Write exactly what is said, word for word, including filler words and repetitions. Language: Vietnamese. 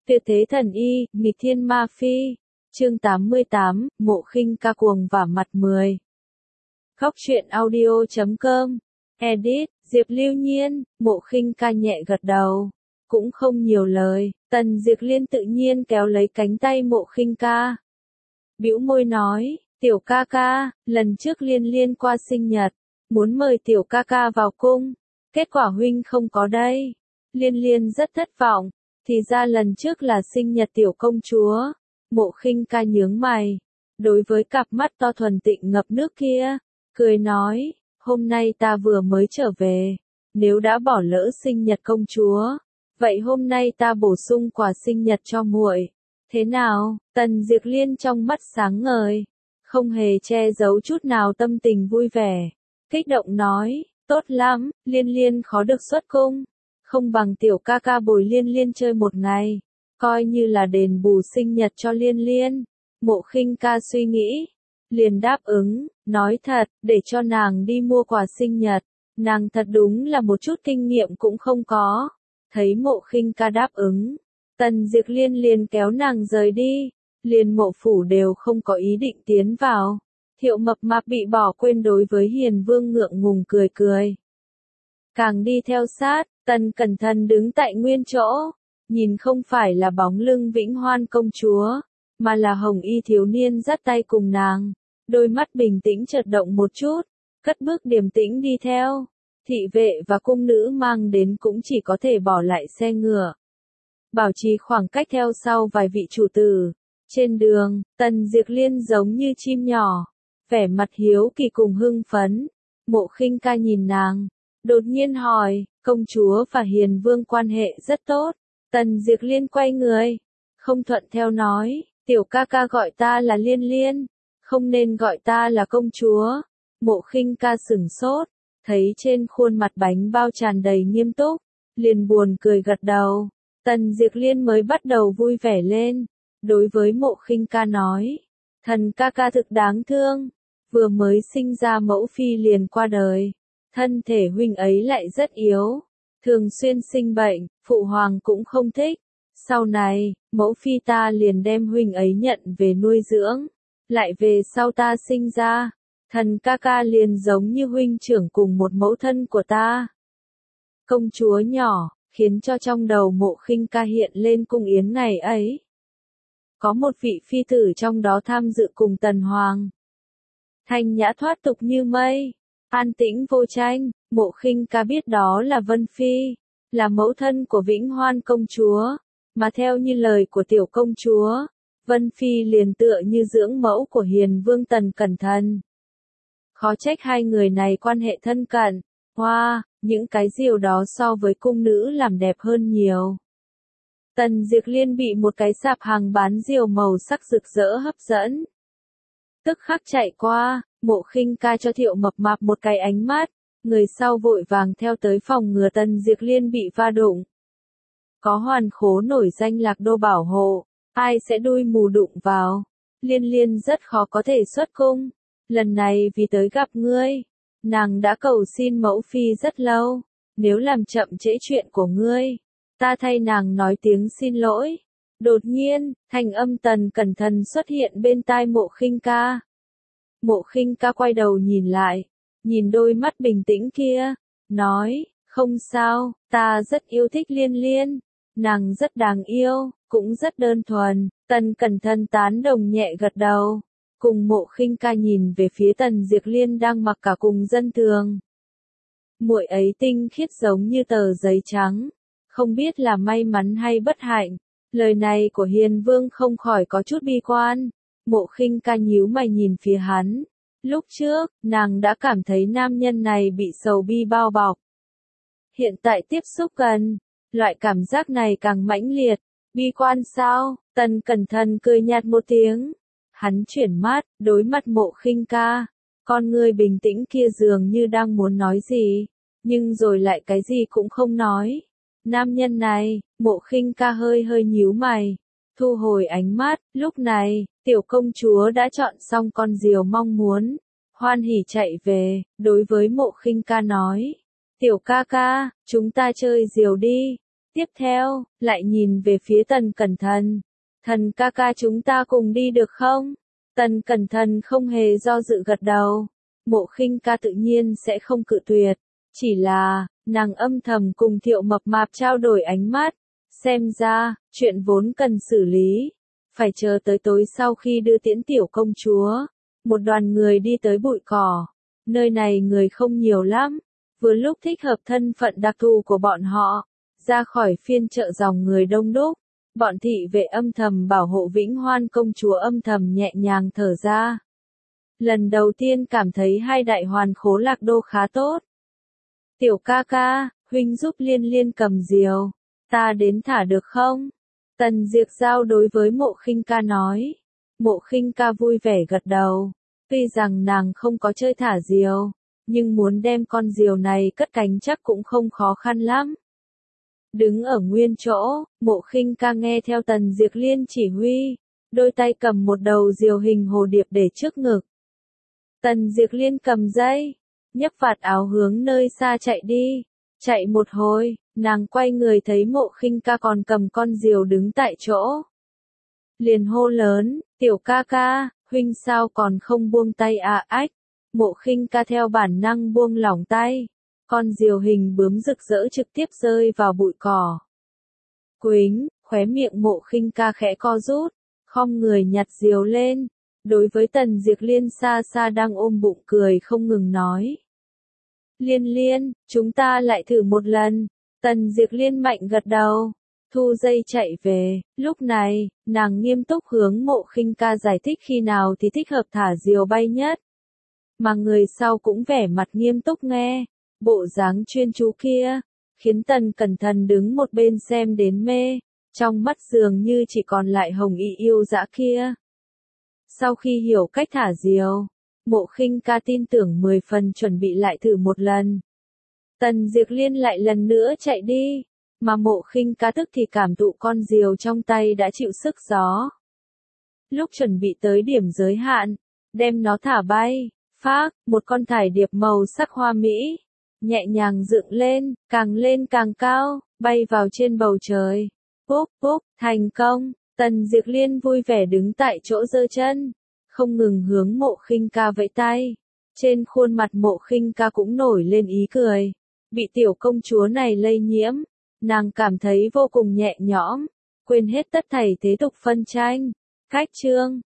Tuyệt thế thần y, nghịch thiên ma phi. Chương tám mươi tám, Mộ Khinh Ca cuồng vả mặt mười. Khóc chuyện audio chấm com. Edit, Diệp Lưu Nhiên. Mộ Khinh Ca nhẹ gật đầu. Cũng không nhiều lời, Tần Diệp Liên tự nhiên kéo lấy cánh tay Mộ Khinh Ca. Bĩu môi nói, tiểu ca ca, lần trước Liên Liên qua sinh nhật, muốn mời tiểu ca ca vào cung. Kết quả huynh không có đây. Liên Liên rất thất vọng. Thì ra lần trước là sinh nhật tiểu công chúa. Mộ Khinh Ca nhướng mày. Đối với cặp mắt to thuần tịnh ngập nước kia, cười nói, hôm nay ta vừa mới trở về. Nếu đã bỏ lỡ sinh nhật công chúa, vậy hôm nay ta bổ sung quà sinh nhật cho muội. Thế nào? Tần Diệp Liên trong mắt sáng ngời, không hề che giấu chút nào tâm tình vui vẻ. Kích động nói, tốt lắm, Liên Liên khó được xuất cung. Không bằng tiểu ca ca bồi Liên Liên chơi một ngày, coi như là đền bù sinh nhật cho Liên Liên. Mộ Khinh Ca suy nghĩ, liền đáp ứng, nói thật, để cho nàng đi mua quà sinh nhật, nàng thật đúng là một chút kinh nghiệm cũng không có. Thấy Mộ Khinh Ca đáp ứng, Tần Diệp Liên liền kéo nàng rời đi, liền Mộ phủ đều không có ý định tiến vào. Thiệu Mập Mạp bị bỏ quên đối với Hiền Vương ngượng ngùng cười cười. Càng đi theo sát, Tần Cẩn Thận đứng tại nguyên chỗ, nhìn không phải là bóng lưng Vĩnh Hoan công chúa, mà là hồng y thiếu niên dắt tay cùng nàng, đôi mắt bình tĩnh chợt động một chút, cất bước điềm tĩnh đi theo. Thị vệ và cung nữ mang đến cũng chỉ có thể bỏ lại xe ngựa, bảo trì khoảng cách theo sau vài vị chủ tử. Trên đường, Tần Diệp Liên giống như chim nhỏ, vẻ mặt hiếu kỳ cùng hưng phấn. Mộ Khinh Ca nhìn nàng, đột nhiên hỏi, công chúa và Hiền Vương quan hệ rất tốt. Tần Diệp Liên quay người, không thuận theo nói, tiểu ca ca gọi ta là Liên Liên, không nên gọi ta là công chúa. Mộ Khinh Ca sửng sốt, thấy trên khuôn mặt bánh bao tràn đầy nghiêm túc, liền buồn cười gật đầu. Tần Diệp Liên mới bắt đầu vui vẻ lên, đối với Mộ Khinh Ca nói, thần ca ca thực đáng thương, vừa mới sinh ra mẫu phi liền qua đời, thân thể huynh ấy lại rất yếu, thường xuyên sinh bệnh, phụ hoàng cũng không thích. Sau này, mẫu phi ta liền đem huynh ấy nhận về nuôi dưỡng, lại về sau ta sinh ra, thần ca ca liền giống như huynh trưởng cùng một mẫu thân của ta. Công chúa nhỏ, khiến cho trong đầu Mộ Khinh Ca hiện lên cung yến ngày ấy. Có một vị phi tử trong đó tham dự cùng tần hoàng. Thanh nhã thoát tục như mây, an tĩnh vô tranh. Mộ Khinh Ca biết đó là Vân Phi, là mẫu thân của Vĩnh Hoan công chúa, mà theo như lời của tiểu công chúa, Vân Phi liền tựa như dưỡng mẫu của Hiền Vương Tần Cẩn Thận. Khó trách hai người này quan hệ thân cận. Hoa, wow, những cái diều đó so với cung nữ làm đẹp hơn nhiều. Tần Diệp Liên bị một cái sạp hàng bán diều màu sắc rực rỡ hấp dẫn, tức khắc chạy qua. Mộ Khinh Ca cho Thiệu Mập Mạp một cái ánh mắt, người sau vội vàng theo tới phòng ngừa Tần Diệp Liên bị va đụng. Có Hoàn Khố nổi danh Lạc Đô bảo hộ, ai sẽ đuôi mù đụng vào. Liên Liên rất khó có thể xuất cung, lần này vì tới gặp ngươi, nàng đã cầu xin mẫu phi rất lâu, nếu làm chậm trễ chuyện của ngươi, ta thay nàng nói tiếng xin lỗi. Đột nhiên, thanh âm Tần Cẩn Thận xuất hiện bên tai Mộ Khinh Ca. Mộ Khinh Ca quay đầu nhìn lại, nhìn đôi mắt bình tĩnh kia, nói, không sao, ta rất yêu thích Liên Liên, nàng rất đáng yêu, cũng rất đơn thuần. Tần Cẩn Thận tán đồng nhẹ gật đầu, cùng Mộ Khinh Ca nhìn về phía Tần Diệp Liên đang mặc cả cùng dân thường. Muội ấy tinh khiết giống như tờ giấy trắng, không biết là may mắn hay bất hạnh. Lời này của Hiền Vương không khỏi có chút bi quan. Mộ Khinh Ca nhíu mày nhìn phía hắn. Lúc trước, nàng đã cảm thấy nam nhân này bị sầu bi bao bọc. Hiện tại tiếp xúc gần, loại cảm giác này càng mãnh liệt. Bi quan sao? Tần Cẩn Thận cười nhạt một tiếng. Hắn chuyển mắt, đối mặt Mộ Khinh Ca. Con người bình tĩnh kia dường như đang muốn nói gì, nhưng rồi lại cái gì cũng không nói. Nam nhân này, Mộ Khinh Ca hơi hơi nhíu mày, thu hồi ánh mắt. Lúc này, tiểu công chúa đã chọn xong con diều mong muốn, hoan hỉ chạy về, đối với Mộ Khinh Ca nói, tiểu ca ca, chúng ta chơi diều đi. Tiếp theo, lại nhìn về phía Tần Cẩn Thận. Thần ca ca chúng ta cùng đi được không? Tần Cẩn Thận không hề do dự gật đầu. Mộ Khinh ca tự nhiên sẽ không cự tuyệt. Chỉ là, nàng âm thầm cùng Thiệu Mập Mạp trao đổi ánh mắt. Xem ra, chuyện vốn cần xử lý. Phải chờ tới tối sau khi đưa tiễn tiểu công chúa. Một đoàn người đi tới bụi cỏ. Nơi này người không nhiều lắm. Vừa lúc thích hợp thân phận đặc thù của bọn họ. Ra khỏi phiên chợ dòng người đông đúc. Bọn thị vệ âm thầm bảo hộ Vĩnh Hoan công chúa âm thầm nhẹ nhàng thở ra. Lần đầu tiên cảm thấy hai đại hoàn khố lạc đô khá tốt. Tiểu ca ca, huynh giúp Liên Liên cầm diều. Ta đến thả được không? Tần Diệp Giao đối với Mộ Khinh ca nói. Mộ Khinh ca vui vẻ gật đầu. Tuy rằng nàng không có chơi thả diều, nhưng muốn đem con diều này cất cánh chắc cũng không khó khăn lắm. Đứng ở nguyên chỗ, Mộ Khinh ca nghe theo Tần Diệp Liên chỉ huy, đôi tay cầm một đầu diều hình hồ điệp để trước ngực. Tần Diệp Liên cầm dây, nhấc vạt áo hướng nơi xa chạy đi. Chạy một hồi, nàng quay người thấy Mộ Khinh ca còn cầm con diều đứng tại chỗ. Liền hô lớn, tiểu ca ca, huynh sao còn không buông tay à ách. Mộ Khinh ca theo bản năng buông lỏng tay. Con diều hình bướm rực rỡ trực tiếp rơi vào bụi cỏ. Quýnh, khóe miệng Mộ Khinh ca khẽ co rút, khom người nhặt diều lên. Đối với Tần Diệp Liên xa xa đang ôm bụng cười không ngừng nói. Liên Liên, chúng ta lại thử một lần. Tần Diệp Liên mạnh gật đầu, thu dây chạy về. Lúc này, nàng nghiêm túc hướng Mộ Khinh ca giải thích khi nào thì thích hợp thả diều bay nhất. Mà người sau cũng vẻ mặt nghiêm túc nghe. Bộ dáng chuyên chú kia, khiến Tần Cẩn Thận đứng một bên xem đến mê, trong mắt dường như chỉ còn lại hồng y yêu dã kia. Sau khi hiểu cách thả diều, Mộ Khinh ca tin tưởng mười phần chuẩn bị lại thử một lần. Tần Diệp Liên lại lần nữa chạy đi, mà Mộ Khinh ca tức thì cảm thụ con diều trong tay đã chịu sức gió. Lúc chuẩn bị tới điểm giới hạn, đem nó thả bay, phác, một con thải điệp màu sắc hoa mỹ. Nhẹ nhàng dựng lên, càng lên càng cao, bay vào trên bầu trời. Púp púp, thành công. Tần Diệp Liên vui vẻ đứng tại chỗ giơ chân, không ngừng hướng Mộ Khinh ca vẫy tay. Trên khuôn mặt Mộ Khinh ca cũng nổi lên ý cười. Bị tiểu công chúa này lây nhiễm, nàng cảm thấy vô cùng nhẹ nhõm, quên hết tất thảy thế tục phân tranh. Cách chương